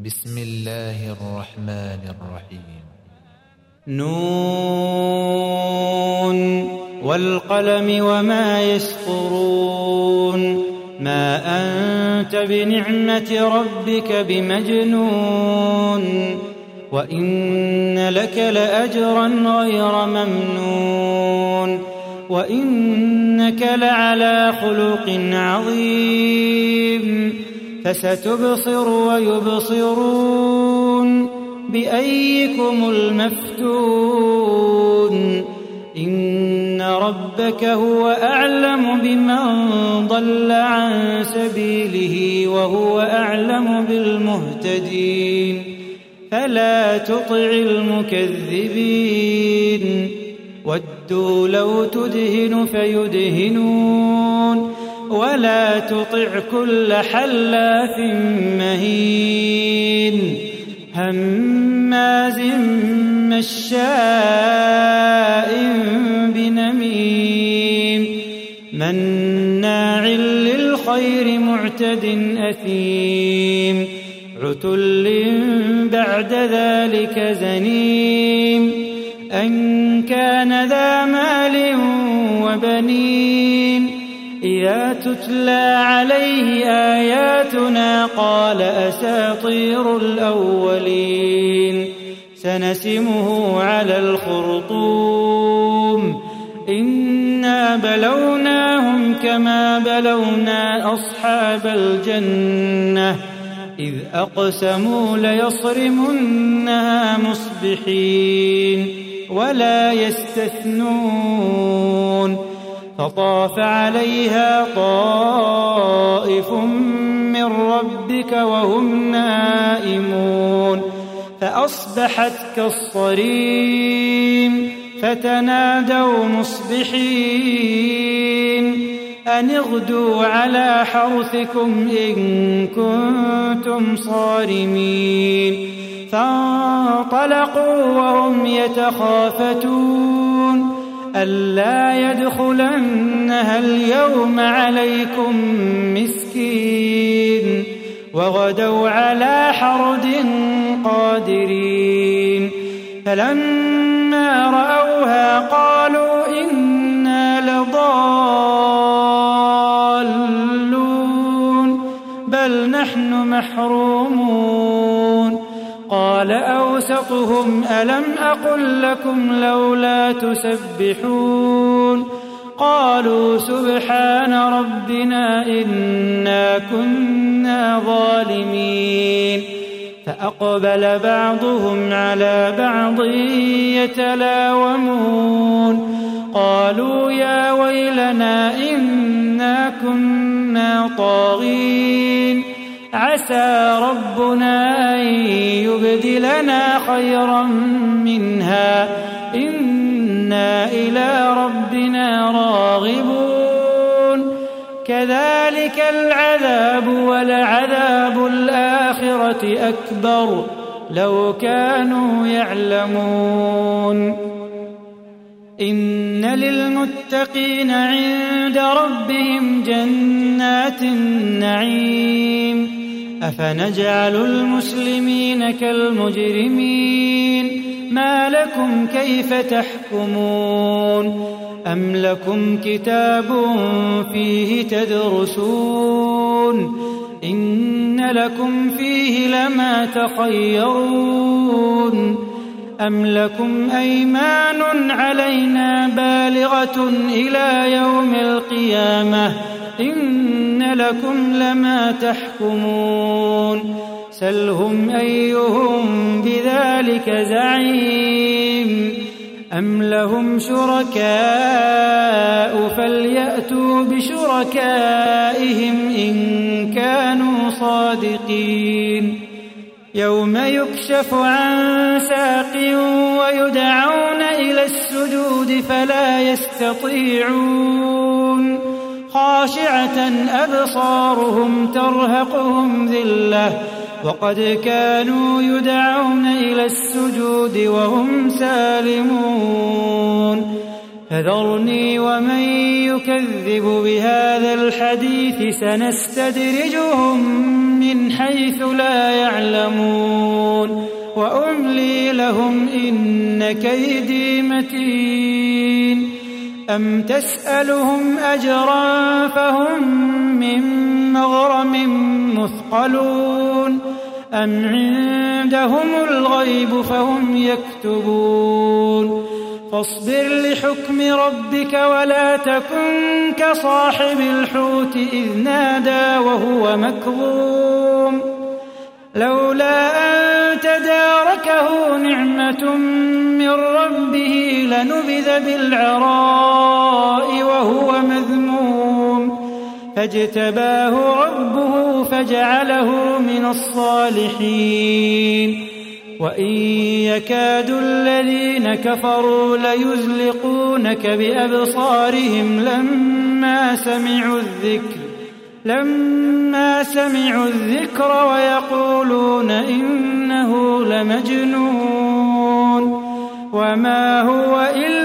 بسم الله الرحمن الرحيم. نون والقلم وما يسطرون ما أنت بنعمة ربك بمجنون وإن لك لأجرا غير ممنون وإنك لعلى خلق عظيم فستبصر ويبصرون بأيكم المفتون إن ربك هو أعلم بمن ضل عن سبيله وهو أعلم بالمهتدين فلا تطع المكذبين ودوا لو تدهن فيدهنون ولا تطع كل حلاف مهين هماز مشاء بنميم مناع للخير معتد أثيم عتل بعد ذلك زنيم أن كان ذا مال وبنين إذا تتلى عليه آياتنا قال أساطير الأولين سنسمه على الخرطوم إنا بلوناهم كما بلونا أصحاب الجنة إذ أقسموا ليصرمنها مصبحين ولا يستثنون فطاف عليها طائف من ربك وهم نائمون فأصبحت كالصريم فتنادوا مصبحين أن اغدوا على حرثكم إن كنتم صارمين فانطلقوا وهم يتخافتون ألا يدخلنها اليوم عليكم مسكين وغدوا على حرد قادرين فلما رأوها قالوا إنا لضالون بل نحن محرومون قال أوسطهم ألم أقل لكم لولا تسبحون قالوا سبحان ربنا إنا كنا ظالمين فأقبل بعضهم على بعض يتلاومون قالوا يا ويلنا إنا كنا طاغين عسى ربنا أن يبدلنا خيرا منها إنا إلى ربنا راغبون كذلك العذاب ولعذاب الآخرة أكبر لو كانوا يعلمون إن للمتقين عند ربهم جنات النعيم أفنجعل المسلمين كالمجرمين ما لكم كيف تحكمون أم لكم كتاب فيه تدرسون إن لكم فيه لما تخيرون أم لكم أيمان علينا بالغة إلى يوم القيامة إن لكم لما تحكمون سلهم أيهم بذلك زعيم أم لهم شركاء فليأتوا بشركائهم إن كانوا صادقين يوم يكشف عن ساق ويدعون إلى السجود فلا يستطيعون خاشعة أبصارهم ترهقهم ذلة وقد كانوا يدعون إلى السجود وهم سالمون فذرني ومن يكذب بهذا الحديث سنستدرجهم من حيث لا يعلمون وأملي لهم إن كيدي متين أم تسألهم أجرا فهم من مغرم مثقلون أم عندهم الغيب فهم يكتبون فاصبر لحكم ربك ولا تكن كصاحب الحوت إذ نادى وهو مكظوم لولا أن تداركه نعمة من ربه لنبذ بالعراء وهو مذموم فاجتباه ربه فجعله من الصالحين وإن يكاد الذين كفروا ليزلقونك بأبصارهم لما سمعوا الذكر ويقولون إنه لمجنون وما هو إلا